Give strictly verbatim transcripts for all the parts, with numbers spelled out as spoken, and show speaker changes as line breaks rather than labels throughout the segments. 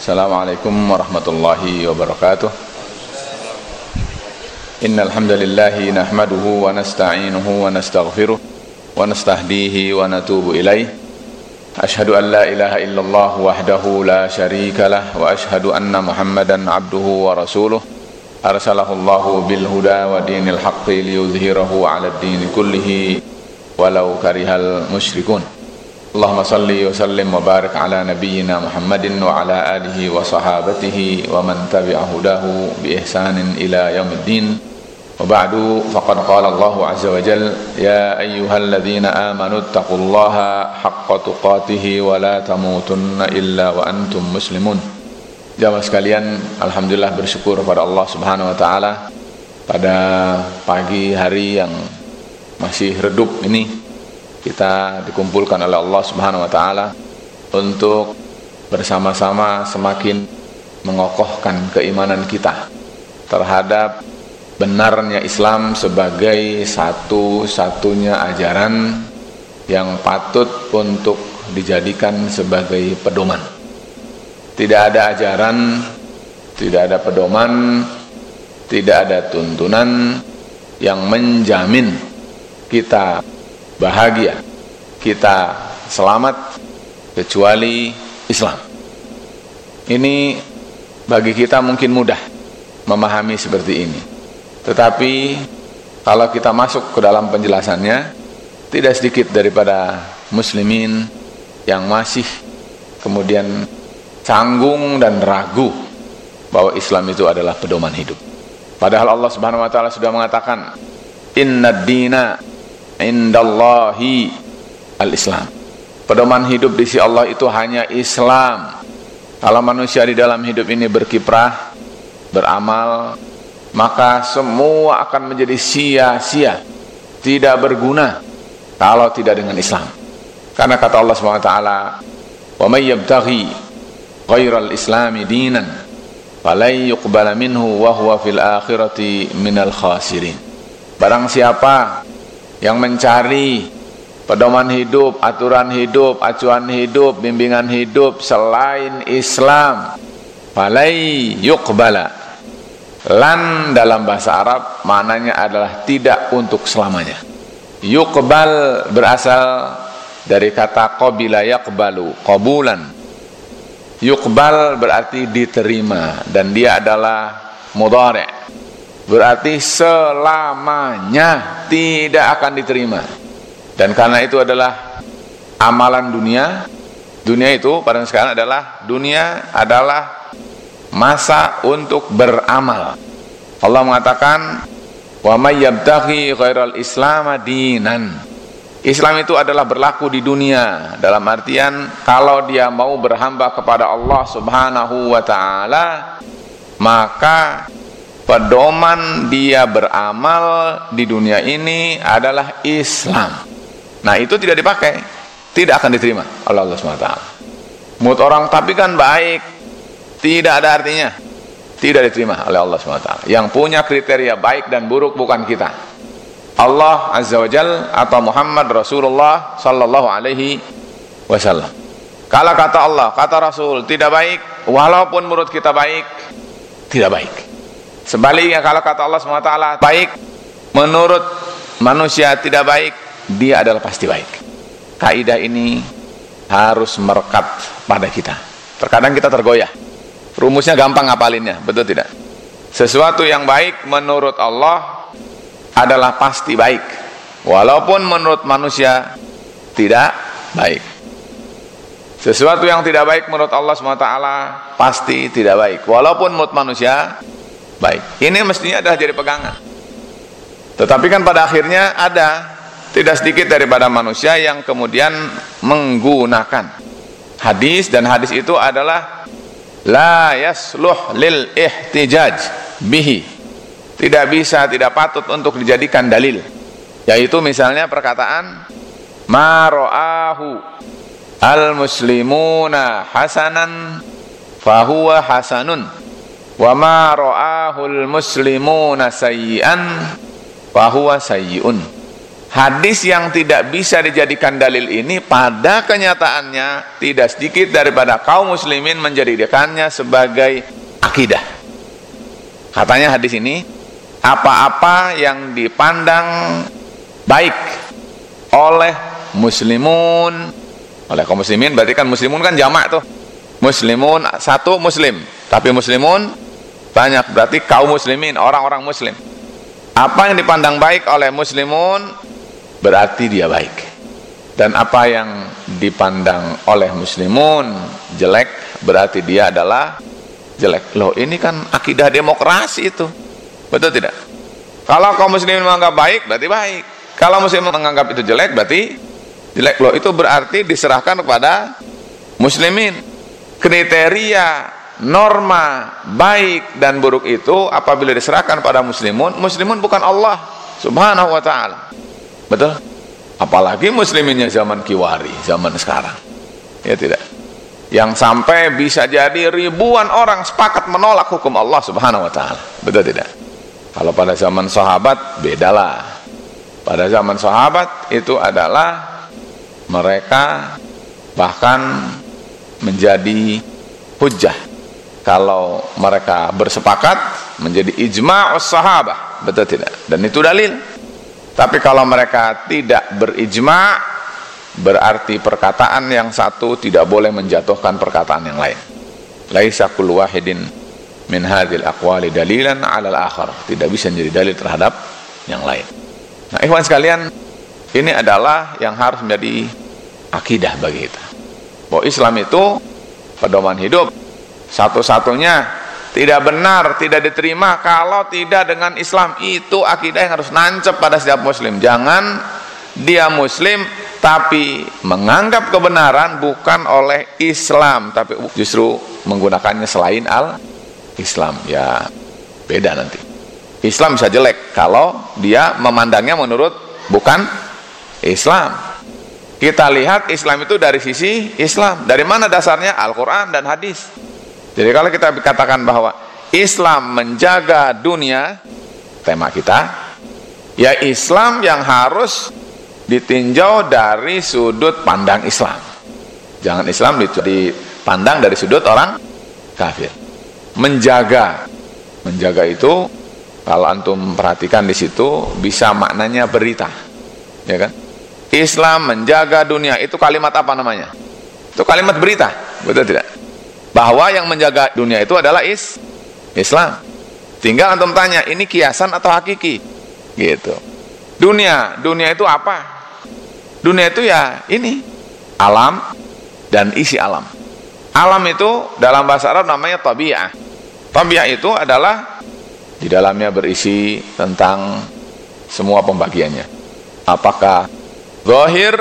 Assalamualaikum warahmatullahi wabarakatuh. Innal hamdalillahi nahmaduhu wa nasta'inuhu wa nastaghfiruh wa nastahdihi wa natubu ilaih. Ashhadu an la ilaha illallah wahdahu la syarika lah wa ashhadu anna Muhammadan abduhu wa rasuluh. Arsalahullahu bil huda wa dinil haqqi liyuzhirahu 'ala ad-dini kullihi walau karihal musyrikun. Allahumma salli wa sallim wa barik ala nabiyyina Muhammadin wa ala alihi wa sahabatihi wa man tabi'a hudahu bi ihsanin ila yaumiddin. Wa ba'du, faqad qala Allahu azza wa jalla ya ayyuhalladzina amanu taqullaha haqqa tuqatih wa la tamutunna illa wa antum muslimun. Jamaah sekalian, alhamdulillah bersyukur pada Allah Subhanahu wa taala pada pagi hari yang masih redup ini kita dikumpulkan oleh Allah Subhanahu wa taala untuk bersama-sama semakin mengokohkan keimanan kita terhadap benarnya Islam sebagai satu-satunya ajaran yang patut untuk dijadikan sebagai pedoman. Tidak ada ajaran, tidak ada pedoman, tidak ada tuntunan yang menjamin kita bahagia, kita selamat kecuali Islam. Ini bagi kita mungkin mudah memahami seperti ini. Tetapi kalau kita masuk ke dalam penjelasannya, tidak sedikit daripada muslimin yang masih kemudian canggung dan ragu bahwa Islam itu adalah pedoman hidup. Padahal Allah Subhanahu wa taala sudah mengatakan, "Innad dina indallahi al-Islam." Pedoman hidup di sisi Allah itu hanya Islam. Kalau manusia di dalam hidup ini berkiprah, beramal, maka semua akan menjadi sia-sia, tidak berguna kalau tidak dengan Islam. Karena kata Allah Subhanahu wa taala, "Wa may yabtaghi ghairal islami dinan falai yuqbala minhu wa huwa fil akhirati minal khasirin." Barang siapa yang mencari pedoman hidup, aturan hidup, acuan hidup, bimbingan hidup selain Islam, falai yuqbala, lan dalam bahasa Arab maknanya adalah tidak untuk selamanya. Yuqbal berasal dari kata qabila yaqbalu, qabulan. Yuqbal berarti diterima, dan dia adalah mudhari', berarti selamanya tidak akan diterima. Dan karena itu adalah amalan dunia. Dunia itu pada sekarang adalah dunia adalah masa untuk beramal. Allah mengatakan, "Wa may yabtaghi ghairal islama dinan." Islam itu adalah berlaku di dunia, dalam artian kalau dia mau berhamba kepada Allah Subhanahu wa taala, maka pedoman dia beramal di dunia ini adalah Islam. Nah, itu tidak dipakai, tidak akan diterima oleh Allah Subhanahu wa taala. Menurut orang tapi kan baik, tidak ada artinya, tidak diterima oleh Allah Subhanahu wa taala. Yang punya kriteria baik dan buruk bukan kita, Allah Azza wa Jal atau Muhammad Rasulullah Sallallahu Alaihi Wasallam. Kalau kata Allah, kata Rasul tidak baik, walaupun menurut kita baik, tidak baik. Sebaliknya kalau kata Allah subhanahu wa taala baik, menurut manusia tidak baik, dia adalah pasti baik. Kaidah ini harus merekat pada kita. Terkadang kita tergoyah, rumusnya gampang ngapalinnya, betul tidak? Sesuatu yang baik menurut Allah adalah pasti baik, walaupun menurut manusia tidak baik. Sesuatu yang tidak baik menurut Allah subhanahu wa taala pasti tidak baik, walaupun menurut manusia baik. Ini mestinya adalah jadi pegangan. Tetapi kan pada akhirnya ada tidak sedikit daripada manusia yang kemudian menggunakan hadis, dan hadis itu adalah la yasluh lil ihtijaj bihi, tidak bisa, tidak patut untuk dijadikan dalil. Yaitu misalnya perkataan ma ra'ahu al muslimuna hasanan fahuwa hasanun wa ma ra'ahu al muslimuna sayyi'an fahuwa sayyi'un. hadis yang tidak bisa dijadikan dalil ini pada kenyataannya tidak sedikit daripada kaum muslimin menjadikannya sebagai akidah. Katanya hadis ini, apa-apa yang dipandang baik oleh muslimun, oleh kaum muslimin, berarti kan muslimun kan jamak tuh, muslimun satu muslim, tapi muslimun banyak, berarti kaum muslimin, orang-orang muslim. Apa yang dipandang baik oleh muslimun berarti dia baik, dan apa yang dipandang oleh muslimun jelek berarti dia adalah jelek. Loh, ini kan akidah demokrasi itu, betul tidak? Kalau kaum muslimin menganggap baik berarti baik, kalau muslimin menganggap itu jelek berarti jelek. Loh, itu berarti diserahkan kepada muslimin. Kriteria norma baik dan buruk itu apabila diserahkan pada muslimun, muslimun bukan Allah subhanahu wa ta'ala, betul? Apalagi musliminnya zaman kiwari, zaman sekarang, ya tidak, yang sampai bisa jadi ribuan orang sepakat menolak hukum Allah subhanahu wa ta'ala, betul tidak? Kalau pada zaman sahabat bedalah. Pada zaman sahabat itu adalah mereka bahkan menjadi hujjah kalau mereka bersepakat, menjadi ijma'us sahabah, betul tidak? Dan itu dalil. Tapi kalau mereka tidak berijma', berarti perkataan yang satu tidak boleh menjatuhkan perkataan yang lain. Laisa kullu wahidin min hadhil aqwali dalilan 'ala al-akhar. Tidak bisa menjadi dalil terhadap yang lain. Nah, ikhwan sekalian, ini adalah yang harus menjadi akidah bagi kita. Bahwa Islam itu pedoman hidup. Satu-satunya tidak benar, tidak diterima kalau tidak dengan Islam. Itu akidah yang harus nancep pada setiap muslim. Jangan dia muslim tapi menganggap kebenaran bukan oleh Islam, tapi justru menggunakannya selain al-Islam. Ya beda nanti. Islam bisa jelek kalau dia memandangnya menurut bukan Islam. Kita lihat Islam itu dari sisi Islam. Dari mana dasarnya? Al-Quran dan hadis. Jadi kalau kita katakan bahwa Islam menjaga dunia, tema kita, ya Islam yang harus ditinjau dari sudut pandang Islam. Jangan Islam dipandang dari sudut orang kafir. Menjaga, menjaga itu kalau antum perhatikan di situ bisa maknanya berita, ya kan? Islam menjaga dunia, itu kalimat apa namanya? Itu kalimat berita, betul tidak? Bahwa yang menjaga dunia itu adalah is Islam. Tinggal antum tanya, ini kiasan atau hakiki? Gitu. Dunia, dunia itu apa? Dunia itu ya ini alam dan isi alam. Alam itu dalam bahasa Arab namanya tabi'ah. Tabi'ah itu adalah di dalamnya berisi tentang semua pembagiannya. Apakah zahir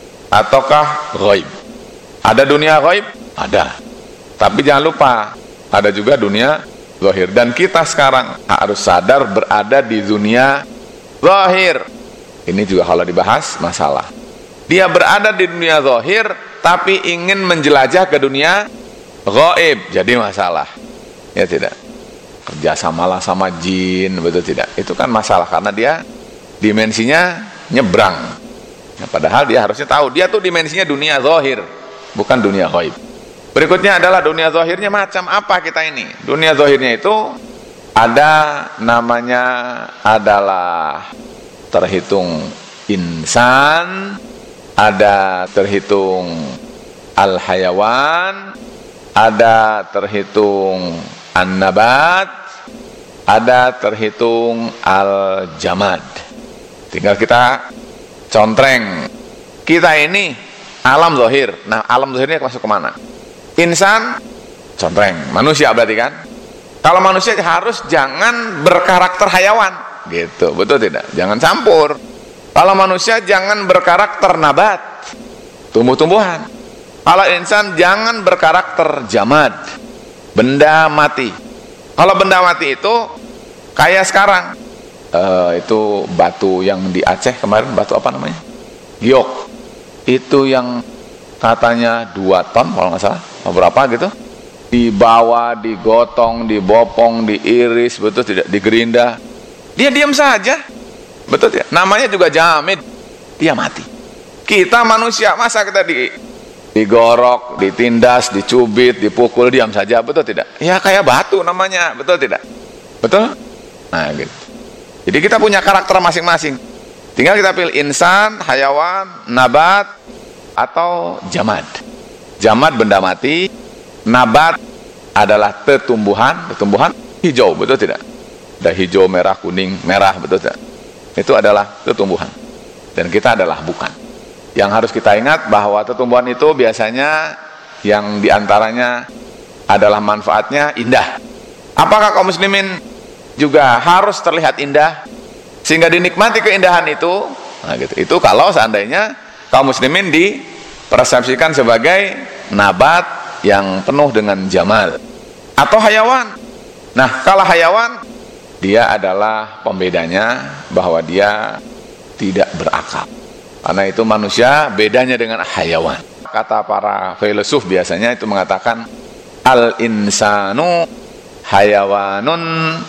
ataukah ghaib? Ada dunia ghaib? Ada. Tapi jangan lupa, ada juga dunia zahir. Dan kita sekarang harus sadar berada di dunia zahir. Ini juga kalau dibahas masalah. Dia berada di dunia zahir, tapi ingin menjelajah ke dunia ghaib. Jadi masalah. Ya tidak? Kerjasamalah sama jin, betul tidak? Itu kan masalah, karena dia dimensinya nyebrang. Nah, padahal dia harusnya tahu, dia tuh dimensinya dunia zahir, bukan dunia ghaib. Berikutnya adalah dunia zahirnya macam apa kita ini. Dunia zahirnya itu ada namanya adalah terhitung insan, ada terhitung al-hayawan, ada terhitung an-nabat, ada terhitung al-jamad. Tinggal kita contreng. Kita ini alam zahir. Nah, alam zahirnya masuk kemana? Insan, contreng, manusia berarti kan? Kalau manusia harus jangan berkarakter hayawan, gitu, betul tidak? Jangan campur. Kalau manusia jangan berkarakter nabat, tumbuh-tumbuhan. Kalau insan jangan berkarakter jamad, benda mati. Kalau benda mati itu kayak sekarang, uh, itu batu yang di Aceh kemarin, batu apa namanya? Giok. Itu yang katanya dua ton kalau nggak salah, berapa gitu, dibawa, digotong, dibopong, diiris, betul tidak, digerinda, dia diam saja, betul tidak? Namanya juga jamid, dia mati. Kita manusia, masa kita di digorok, ditindas, dicubit, dipukul, diam saja, betul tidak? Ya kayak batu namanya, betul tidak? Betul? Nah gitu. Jadi kita punya karakter masing-masing. Tinggal kita pilih insan, hayawan, nabat, atau jamad. Jamad benda mati, nabat adalah tetumbuhan, tetumbuhan hijau, betul tidak? Ada hijau, merah, kuning, merah, betul tidak? Itu adalah tetumbuhan. Dan kita adalah bukan. Yang harus kita ingat bahwa tetumbuhan itu biasanya yang diantaranya adalah manfaatnya indah. Apakah kaum muslimin juga harus terlihat indah sehingga dinikmati keindahan itu? Nah, gitu. Itu kalau seandainya kaum muslimin dipersepsikan sebagai nabat yang penuh dengan jamal atau hayawan. Nah, kalau hayawan, dia adalah pembedanya bahwa dia tidak berakal. Karena itu manusia bedanya dengan hayawan. Kata para filosof biasanya itu mengatakan al-insanu hayawanun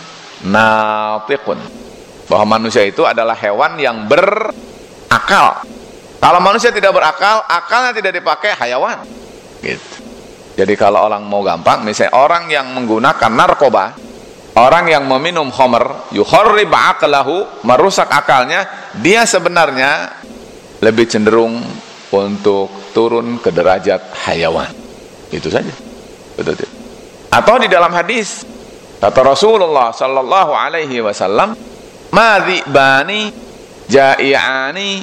natiqun. Bahwa manusia itu adalah hewan yang berakal. Kalau manusia tidak berakal, akalnya tidak dipakai, hayawan. Gitu. Jadi kalau orang mau gampang, misalnya orang yang menggunakan narkoba, orang yang meminum khamr, yukharrib aqlahu, merusak akalnya, dia sebenarnya lebih cenderung untuk turun ke derajat hayawan. Itu saja. Betul tidak? Atau di dalam hadis kata Rasulullah sallallahu alaihi wasallam, "Madhibani ja'i'ani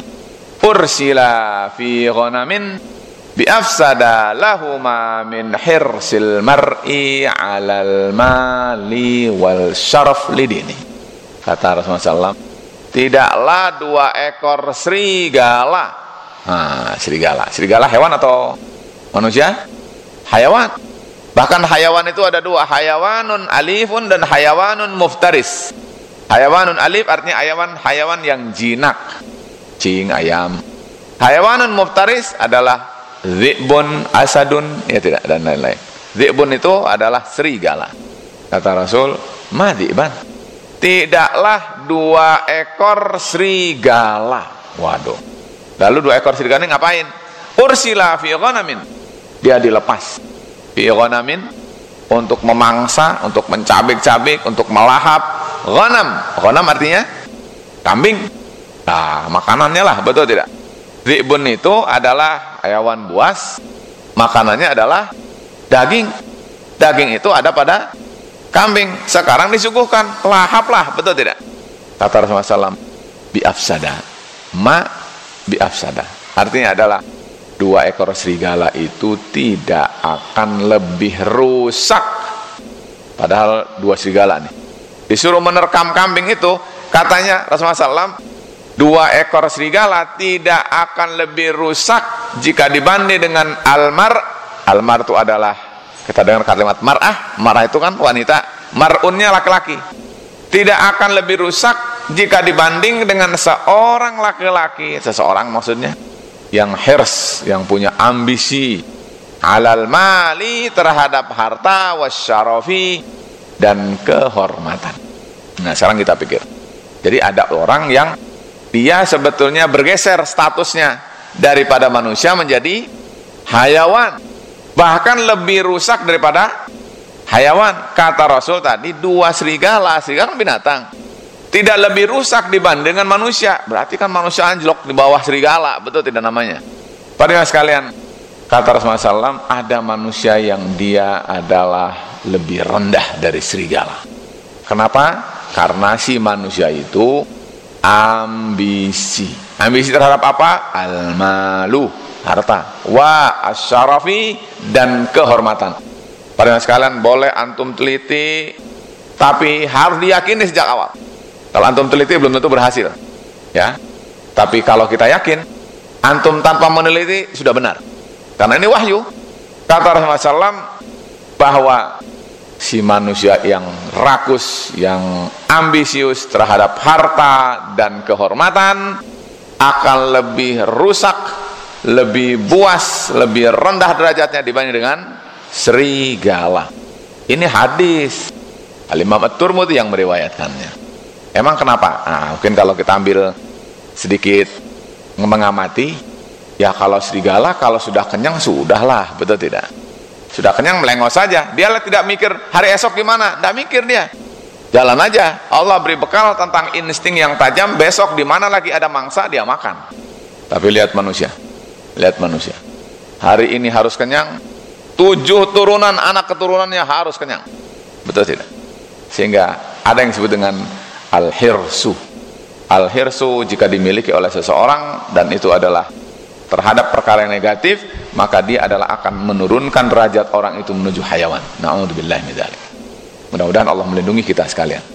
ursila fi ghanamin bi afsada lahuma min hirsil mar'i 'alal mali wal syaraf lidini." Kata Rasulullah sallallahu alaihi wasallam, tidaklah dua ekor serigala. Nah, serigala. Serigala hewan atau manusia? Hayawan. Bahkan hayawan itu ada dua, hayawanun alifun dan hayawanun muftaris. Hayawanun alif artinya hayawan hayawan yang jinak, cing, ayam. Hayawanun muftaris adalah dhi'bun, asadun, ya tidak, dan lain-lain. Dhi'bun itu adalah serigala. Kata Rasul, madhiban, tidaklah dua ekor serigala. Waduh. Lalu dua ekor serigala ini ngapain? Ursila fi ghanamin. Dia dilepas fi ghanamin untuk memangsa, untuk mencabik-cabik, untuk melahap. Ghanam. Ghanam artinya kambing. Nah, makanannya lah, betul tidak? Dhi'bun itu adalah hayawan buas. Makanannya adalah daging. Daging itu ada pada kambing. Sekarang disuguhkan, lahaplah, betul tidak? Kata Rasulullah shallallahu alaihi wasallam, biafsada, ma biafsada. Artinya adalah dua ekor serigala itu tidak akan lebih rusak. Padahal dua serigala nih disuruh menerkam kambing itu, katanya Rasulullah shallallahu alaihi wasallam, dua ekor serigala tidak akan lebih rusak jika dibanding dengan almar. Almar itu adalah, kita dengar kalimat mar'ah, mar'ah itu kan wanita, mar'unnya laki-laki. Tidak akan lebih rusak jika dibanding dengan seorang laki-laki, seseorang maksudnya, yang hirs, yang punya ambisi, alal mali, terhadap harta, wasyarafi, dan kehormatan. Nah, sekarang kita pikir. Jadi ada orang yang dia sebetulnya bergeser statusnya daripada manusia menjadi hayawan, bahkan lebih rusak daripada hayawan. Kata Rasul tadi, dua serigala, serigala binatang, tidak lebih rusak dibanding dengan manusia. Berarti kan manusia anjlok di bawah serigala, betul tidak namanya? Padahal sekalian, kata Rasulullah shallallahu alaihi wasallam, ada manusia yang dia adalah lebih rendah dari serigala. Kenapa? Karena si manusia itu ambisi. Ambisi terhadap apa? Al-malu, harta, wa asyarafi, dan kehormatan. Pada sekalian, boleh antum teliti, tapi harus diyakini sejak awal. Kalau antum teliti belum tentu berhasil, ya. Tapi kalau kita yakin, antum tanpa meneliti sudah benar. Karena ini wahyu. Kata Rasulullah shallallahu alaihi wasallam bahwa si manusia yang rakus, yang ambisius terhadap harta dan kehormatan akan lebih rusak, lebih buas, lebih rendah derajatnya dibanding dengan serigala. Ini hadis Al-Imam At-Tirmidzi yang meriwayatkannya. Emang kenapa? Nah, mungkin kalau kita ambil sedikit mengamati. Ya kalau serigala kalau sudah kenyang sudahlah, betul tidak? Sudah kenyang melengos saja. Dia tidak mikir hari esok gimana, tidak mikir dia. Jalan aja. Allah beri bekal tentang insting yang tajam. Besok di mana lagi ada mangsa dia makan. Tapi lihat manusia, lihat manusia. Hari ini harus kenyang. Tujuh turunan anak keturunannya harus kenyang. Betul tidak? Sehingga ada yang disebut dengan al-hirsu. Al-hirsu jika dimiliki oleh seseorang dan itu adalah terhadap perkara yang negatif, maka dia adalah akan menurunkan derajat orang itu menuju hayawan. Na'udzubillah min dzalik. Mudah-mudahan Allah melindungi kita sekalian.